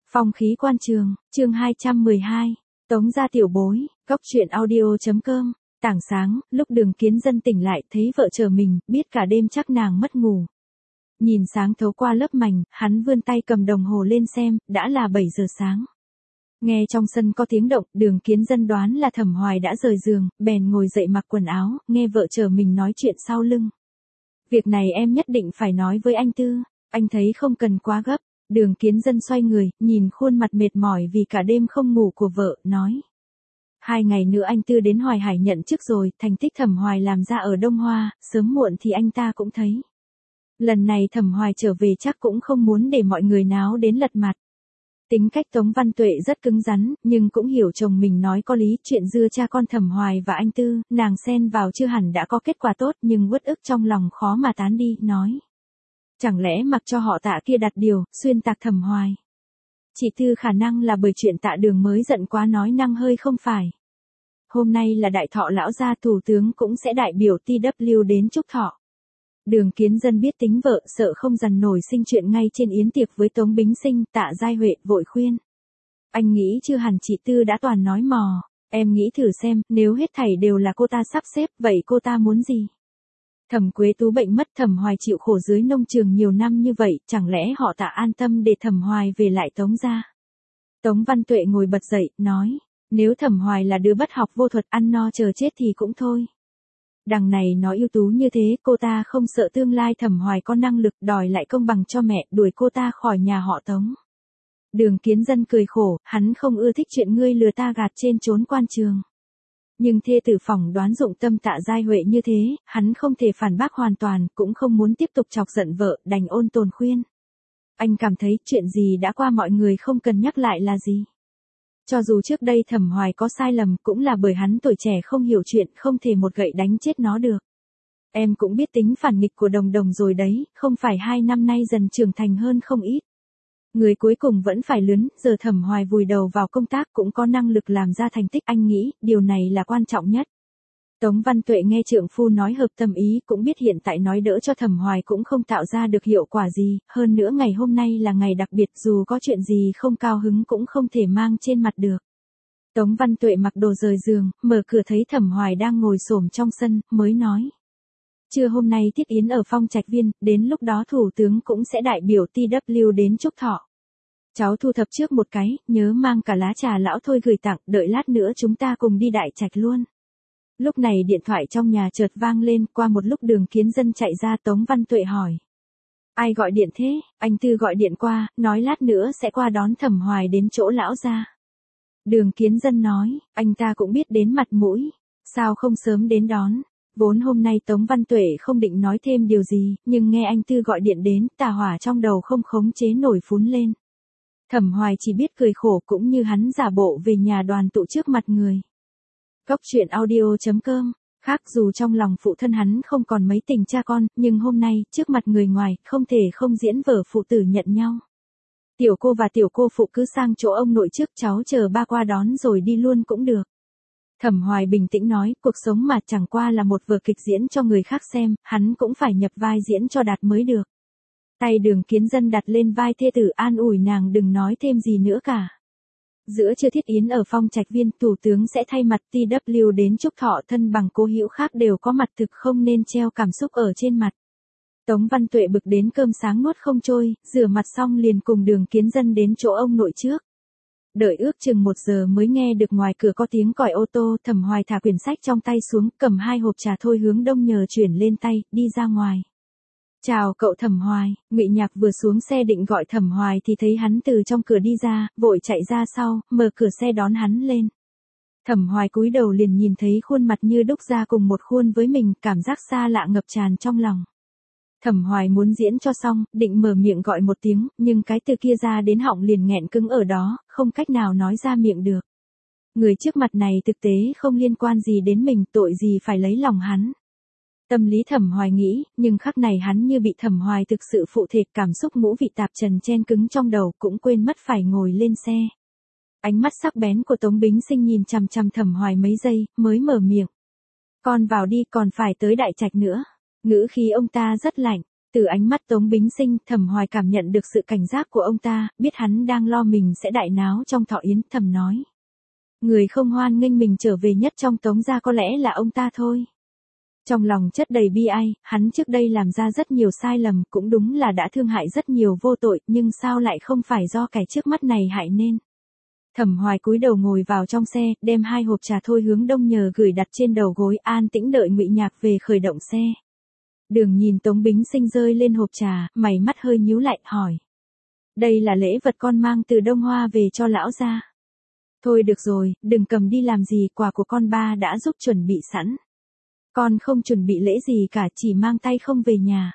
Phong khí quan trường, chương 212, Tống gia tiểu bối, góc truyện audio.com, tảng sáng, lúc Đường Kiến Dân tỉnh lại thấy vợ chờ mình, biết cả đêm chắc nàng mất ngủ. Nhìn sáng thấu qua lớp mành, hắn vươn tay cầm đồng hồ lên xem, đã là 7 giờ sáng. Nghe trong sân có tiếng động, Đường Kiến Dân đoán là Thẩm Hoài đã rời giường, bèn ngồi dậy mặc quần áo, nghe vợ chờ mình nói chuyện sau lưng. Việc này em nhất định phải nói với anh Tư, anh thấy không cần quá gấp. Đường Kiến Dân xoay người, nhìn khuôn mặt mệt mỏi vì cả đêm không ngủ của vợ, nói. 2 ngày nữa anh Tư đến Hoài Hải nhận chức rồi, thành tích Thẩm Hoài làm ra ở Đông Hoa, sớm muộn thì anh ta cũng thấy. Lần này Thẩm Hoài trở về chắc cũng không muốn để mọi người náo đến lật mặt. Tính cách Tống Văn Tuệ rất cứng rắn, nhưng cũng hiểu chồng mình nói có lý, chuyện dưa cha con Thẩm Hoài và anh Tư, nàng xen vào chưa hẳn đã có kết quả tốt nhưng uất ức trong lòng khó mà tán đi, nói. Chẳng lẽ mặc cho họ Tạ kia đặt điều, xuyên tạc Thẩm Hoài. Chị Tư khả năng là bởi chuyện Tạ Đường mới giận quá nói năng hơi không phải. Hôm nay là đại thọ lão gia, thủ tướng cũng sẽ đại biểu TW đến chúc thọ. Đường Kiến Dân biết tính vợ, sợ không dằn nổi sinh chuyện ngay trên yến tiệc với Tống Bính Sinh, Tạ Giai Huệ vội khuyên. Anh nghĩ chưa hẳn chị Tư đã toàn nói mò, em nghĩ thử xem, nếu hết thảy đều là cô ta sắp xếp, vậy cô ta muốn gì? Thẩm Quế Tú bệnh mất, Thẩm Hoài chịu khổ dưới nông trường nhiều năm như vậy, chẳng lẽ họ Tạ an tâm để Thẩm Hoài về lại Tống gia? Tống Văn Tuệ ngồi bật dậy, nói, nếu Thẩm Hoài là đứa bất học vô thuật ăn no chờ chết thì cũng thôi. Đằng này nó ưu tú như thế, cô ta không sợ tương lai Thẩm Hoài có năng lực đòi lại công bằng cho mẹ, đuổi cô ta khỏi nhà họ Tống. Đường Kiến Dân cười khổ, hắn không ưa thích chuyện ngươi lừa ta gạt trên trốn quan trường. Nhưng thê tử phỏng đoán dụng tâm Tạ Giai Huệ như thế, hắn không thể phản bác hoàn toàn, cũng không muốn tiếp tục chọc giận vợ, đành ôn tồn khuyên. Anh cảm thấy chuyện gì đã qua mọi người không cần nhắc lại là gì. Cho dù trước đây Thẩm Hoài có sai lầm cũng là bởi hắn tuổi trẻ không hiểu chuyện, không thể một gậy đánh chết nó được. Em cũng biết tính phản nghịch của Đồng Đồng rồi đấy, không phải 2 năm nay dần trưởng thành hơn không ít. Người cuối cùng vẫn phải lớn, giờ Thẩm Hoài vùi đầu vào công tác cũng có năng lực làm ra thành tích, anh nghĩ, điều này là quan trọng nhất. Tống Văn Tuệ nghe trượng phu nói hợp tâm ý, cũng biết hiện tại nói đỡ cho Thẩm Hoài cũng không tạo ra được hiệu quả gì, hơn nữa ngày hôm nay là ngày đặc biệt, dù có chuyện gì không cao hứng cũng không thể mang trên mặt được. Tống Văn Tuệ mặc đồ rời giường, mở cửa thấy Thẩm Hoài đang ngồi xổm trong sân, mới nói. Trưa hôm nay tiếp yến ở Phong Trạch Viên, đến lúc đó thủ tướng cũng sẽ đại biểu TW đến chúc thọ. Cháu thu thập trước một cái, nhớ mang cả lá trà lão thôi gửi tặng, đợi lát nữa chúng ta cùng đi Đại Trạch luôn. Lúc này điện thoại trong nhà chợt vang lên, qua một lúc Đường Kiến Dân chạy ra. Tống Văn Tuệ hỏi. Ai gọi điện thế? Anh Tư gọi điện qua, nói lát nữa sẽ qua đón Thẩm Hoài đến chỗ lão gia. Đường Kiến Dân nói, anh ta cũng biết đến mặt mũi, sao không sớm đến đón. Vốn hôm nay Tống Văn Tuệ không định nói thêm điều gì, nhưng nghe anh Tư gọi điện đến, tà hỏa trong đầu không khống chế nổi phún lên. Thẩm Hoài chỉ biết cười khổ, cũng như hắn giả bộ về nhà đoàn tụ trước mặt người. Góc truyện audio.com, khác dù trong lòng phụ thân hắn không còn mấy tình cha con, nhưng hôm nay, trước mặt người ngoài, không thể không diễn vở phụ tử nhận nhau. Tiểu cô và tiểu cô phụ cứ sang chỗ ông nội trước, cháu chờ ba qua đón rồi đi luôn cũng được. Thẩm Hoài bình tĩnh nói, cuộc sống mà chẳng qua là một vở kịch diễn cho người khác xem, hắn cũng phải nhập vai diễn cho đạt mới được. Tay Đường Kiến Dân đặt lên vai thê tử, an ủi nàng đừng nói thêm gì nữa cả. Giữa trưa thiết yến ở Phong Trạch Viên, thủ tướng sẽ thay mặt TW đến chúc thọ, thân bằng cố hữu khác đều có mặt, thực không nên treo cảm xúc ở trên mặt. Tống Văn Tuệ bực đến cơm sáng nuốt không trôi, rửa mặt xong liền cùng Đường Kiến Dân đến chỗ ông nội trước. Đợi ước chừng 1 giờ mới nghe được ngoài cửa có tiếng còi ô tô. Thẩm Hoài thả quyển sách trong tay xuống, cầm 2 hộp trà thôi hướng đông nhờ chuyển lên tay, đi ra ngoài. Chào cậu Thẩm Hoài. Ngụy Nhạc vừa xuống xe định gọi Thẩm Hoài thì thấy hắn từ trong cửa đi ra, vội chạy ra sau, mở cửa xe đón hắn lên. Thẩm Hoài cúi đầu liền nhìn thấy khuôn mặt như đúc ra cùng một khuôn với mình, cảm giác xa lạ ngập tràn trong lòng. Thẩm Hoài muốn diễn cho xong, định mở miệng gọi một tiếng, nhưng cái từ kia ra đến họng liền nghẹn cứng ở đó, không cách nào nói ra miệng được. Người trước mặt này thực tế không liên quan gì đến mình, tội gì phải lấy lòng hắn. Tâm lý Thẩm Hoài nghĩ, nhưng khắc này hắn như bị Thẩm Hoài thực sự phụ thể, cảm xúc ngũ vị tạp trần chen cứng trong đầu, cũng quên mất phải ngồi lên xe. Ánh mắt sắc bén của Tống Bính Sinh nhìn chằm chằm Thẩm Hoài mấy giây, mới mở miệng. Con vào đi, còn phải tới Đại Trạch nữa. Ngữ khí ông ta rất lạnh. Từ ánh mắt Tống Bính Sinh, Thẩm Hoài cảm nhận được sự cảnh giác của ông ta, biết hắn đang lo mình sẽ đại náo trong thọ yến, thầm nói. Người không hoan nghênh mình trở về nhất trong Tống gia có lẽ là ông ta thôi. Trong lòng chất đầy bi ai, hắn trước đây làm ra rất nhiều sai lầm, cũng đúng là đã thương hại rất nhiều vô tội, nhưng sao lại không phải do kẻ trước mắt này hại nên. Thẩm Hoài cúi đầu ngồi vào trong xe, đem 2 hộp trà Thôi Hướng Đông nhờ gửi đặt trên đầu gối, an tĩnh đợi Ngụy Nhạc về khởi động xe. Đường nhìn Tống Bính Sinh rơi lên hộp trà, mày mắt hơi nhíu lại, hỏi. Đây là lễ vật con mang từ Đông Hoa về cho lão gia. Thôi được rồi, đừng cầm đi làm gì, quà của con ba đã giúp chuẩn bị sẵn. Con không chuẩn bị lễ gì cả, chỉ mang tay không về nhà.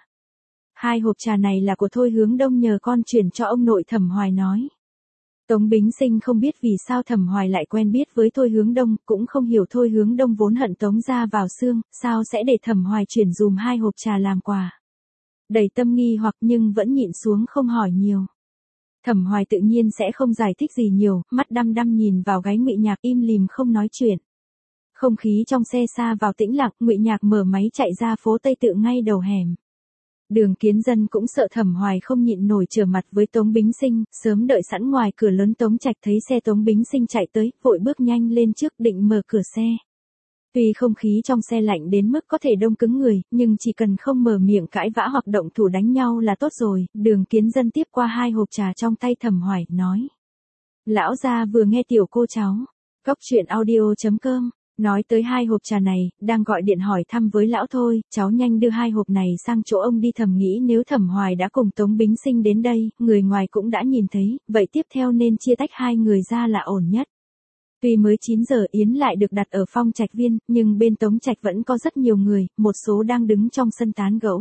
2 hộp trà này là của Thôi Hướng Đông nhờ con chuyển cho ông nội, Thẩm Hoài nói. Tống Bính Sinh không biết vì sao Thẩm Hoài lại quen biết với Thôi Hướng Đông, cũng không hiểu Thôi Hướng Đông vốn hận Tống gia vào xương, sao sẽ để Thẩm Hoài chuyển dùm 2 hộp trà làm quà. Đầy tâm nghi hoặc nhưng vẫn nhịn xuống không hỏi nhiều. Thẩm Hoài tự nhiên sẽ không giải thích gì nhiều, mắt đăm đăm nhìn vào gáy Ngụy Nhạc im lìm không nói chuyện. Không khí trong xe xa vào tĩnh lặng, Ngụy Nhạc mở máy chạy ra phố Tây Tự ngay đầu hẻm. Đường Kiến Dân cũng sợ Thẩm Hoài không nhịn nổi trở mặt với Tống Bính Sinh, sớm đợi sẵn ngoài cửa lớn Tống Trạch thấy xe Tống Bính Sinh chạy tới, vội bước nhanh lên trước định mở cửa xe. Tuy không khí trong xe lạnh đến mức có thể đông cứng người, nhưng chỉ cần không mở miệng cãi vã hoặc động thủ đánh nhau là tốt rồi. Đường Kiến Dân tiếp qua 2 hộp trà trong tay Thẩm Hoài, nói. Lão gia vừa nghe tiểu cô cháu. Cóc truyện audio.com. Nói tới 2 hộp trà này, đang gọi điện hỏi thăm với lão Thôi, cháu nhanh đưa 2 hộp này sang chỗ ông đi. Thầm nghĩ nếu Thẩm Hoài đã cùng Tống Bính Sinh đến đây, người ngoài cũng đã nhìn thấy, vậy tiếp theo nên chia tách 2 người ra là ổn nhất. Tuy mới 9 giờ yến lại được đặt ở Phong Trạch Viên, nhưng bên Tống Trạch vẫn có rất nhiều người, một số đang đứng trong sân tán gẫu.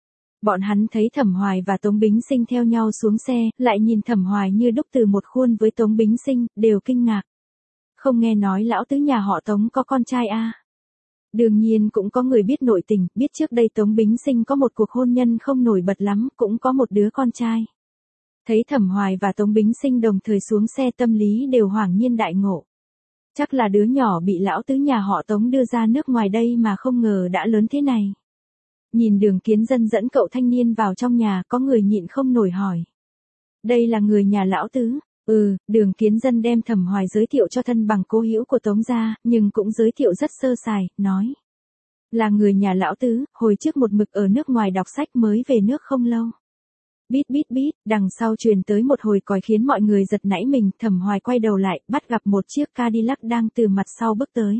Bọn hắn thấy Thẩm Hoài và Tống Bính Sinh theo nhau xuống xe, lại nhìn Thẩm Hoài như đúc từ một khuôn với Tống Bính Sinh, đều kinh ngạc. Không nghe nói lão tứ nhà họ Tống có con trai à? Đương nhiên cũng có người biết nội tình, biết trước đây Tống Bính Sinh có một cuộc hôn nhân không nổi bật lắm, cũng có một đứa con trai. Thấy Thẩm Hoài và Tống Bính Sinh đồng thời xuống xe tâm lý đều hoảng nhiên đại ngộ. Chắc là đứa nhỏ bị lão tứ nhà họ Tống đưa ra nước ngoài đây mà không ngờ đã lớn thế này. Nhìn Đường Kiến Dân dẫn cậu thanh niên vào trong nhà, có người nhịn không nổi hỏi. Đây là người nhà lão tứ. Đường Kiến Dân đem Thẩm Hoài giới thiệu cho thân bằng cố hữu của Tống gia, nhưng cũng giới thiệu rất sơ sài, nói. Là người nhà lão tứ, hồi trước một mực ở nước ngoài đọc sách mới về nước không lâu. Bít, đằng sau truyền tới một hồi còi khiến mọi người giật nảy mình, Thẩm Hoài quay đầu lại, bắt gặp một chiếc Cadillac đang từ mặt sau bước tới.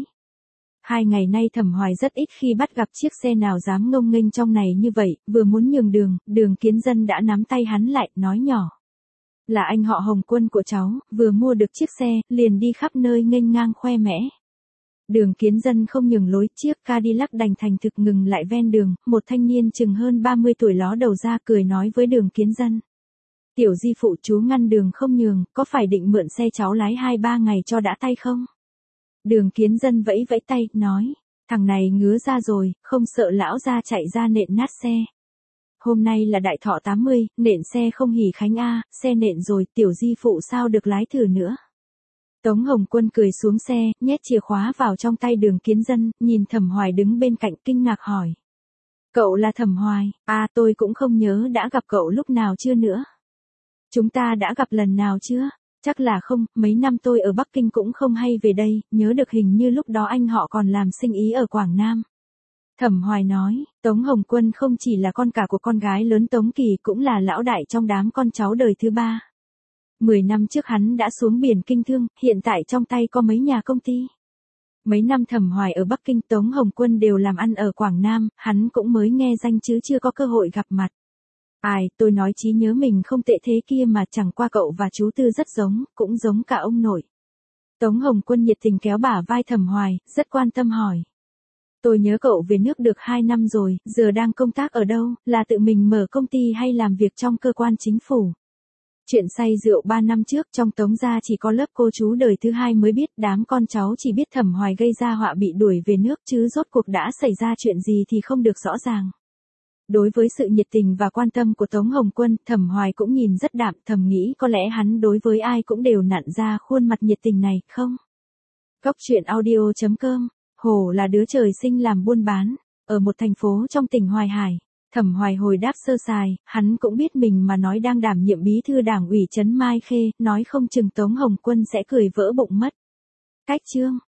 2 ngày nay Thẩm Hoài rất ít khi bắt gặp chiếc xe nào dám ngông nghênh trong này như vậy, vừa muốn nhường đường, Đường Kiến Dân đã nắm tay hắn lại, nói nhỏ. Là anh họ Hồng Quân của cháu, vừa mua được chiếc xe, liền đi khắp nơi nghênh ngang khoe mẽ. Đường Kiến Dân không nhường lối, chiếc Cadillac đành thành thực ngừng lại ven đường, một thanh niên chừng hơn 30 tuổi ló đầu ra cười nói với Đường Kiến Dân. Tiểu di phụ chú ngăn đường không nhường, có phải định mượn xe cháu lái 2-3 ngày cho đã tay không? Đường Kiến Dân vẫy vẫy tay, nói, thằng này ngứa ra rồi, không sợ lão ra chạy ra nện nát xe. Hôm nay là đại thọ 80, nện xe không hỉ khánh a, xe nện rồi, tiểu di phụ sao được lái thử nữa. Tống Hồng Quân cười xuống xe, nhét chìa khóa vào trong tay Đường Kiến Dân, nhìn Thẩm Hoài đứng bên cạnh kinh ngạc hỏi. Cậu là Thẩm Hoài, tôi cũng không nhớ đã gặp cậu lúc nào chưa nữa. Chúng ta đã gặp lần nào chưa? Chắc là không, mấy năm tôi ở Bắc Kinh cũng không hay về đây, nhớ được hình như lúc đó anh họ còn làm sinh ý ở Quảng Nam. Thẩm Hoài nói, Tống Hồng Quân không chỉ là con cả của con gái lớn Tống Kỳ, cũng là lão đại trong đám con cháu đời thứ 3. 10 năm trước hắn đã xuống biển kinh thương, hiện tại trong tay có mấy nhà công ty. Mấy năm Thẩm Hoài ở Bắc Kinh, Tống Hồng Quân đều làm ăn ở Quảng Nam, hắn cũng mới nghe danh chứ chưa có cơ hội gặp mặt. Tôi nói trí nhớ mình không tệ thế kia mà, chẳng qua cậu và chú Tư rất giống, cũng giống cả ông nội. Tống Hồng Quân nhiệt tình kéo bả vai Thẩm Hoài, rất quan tâm hỏi. Tôi nhớ cậu về nước được 2 năm rồi, giờ đang công tác ở đâu, là tự mình mở công ty hay làm việc trong cơ quan chính phủ? Chuyện say rượu 3 năm trước trong Tống gia chỉ có lớp cô chú đời thứ 2 mới biết, đám con cháu chỉ biết Thẩm Hoài gây ra họa bị đuổi về nước chứ rốt cuộc đã xảy ra chuyện gì thì không được rõ ràng. Đối với sự nhiệt tình và quan tâm của Tống Hồng Quân, Thẩm Hoài cũng nhìn rất đạm, thầm nghĩ có lẽ hắn đối với ai cũng đều nặn ra khuôn mặt nhiệt tình này, không? Cóc truyện audio.com. Hổ là đứa trời sinh làm buôn bán, ở một thành phố trong tỉnh Hoài Hải. Thẩm Hoài hồi đáp sơ sài, hắn cũng biết mình mà nói đang đảm nhiệm bí thư đảng ủy trấn Mai Khê, nói không chừng Tống Hồng Quân sẽ cười vỡ bụng mất. Cách chương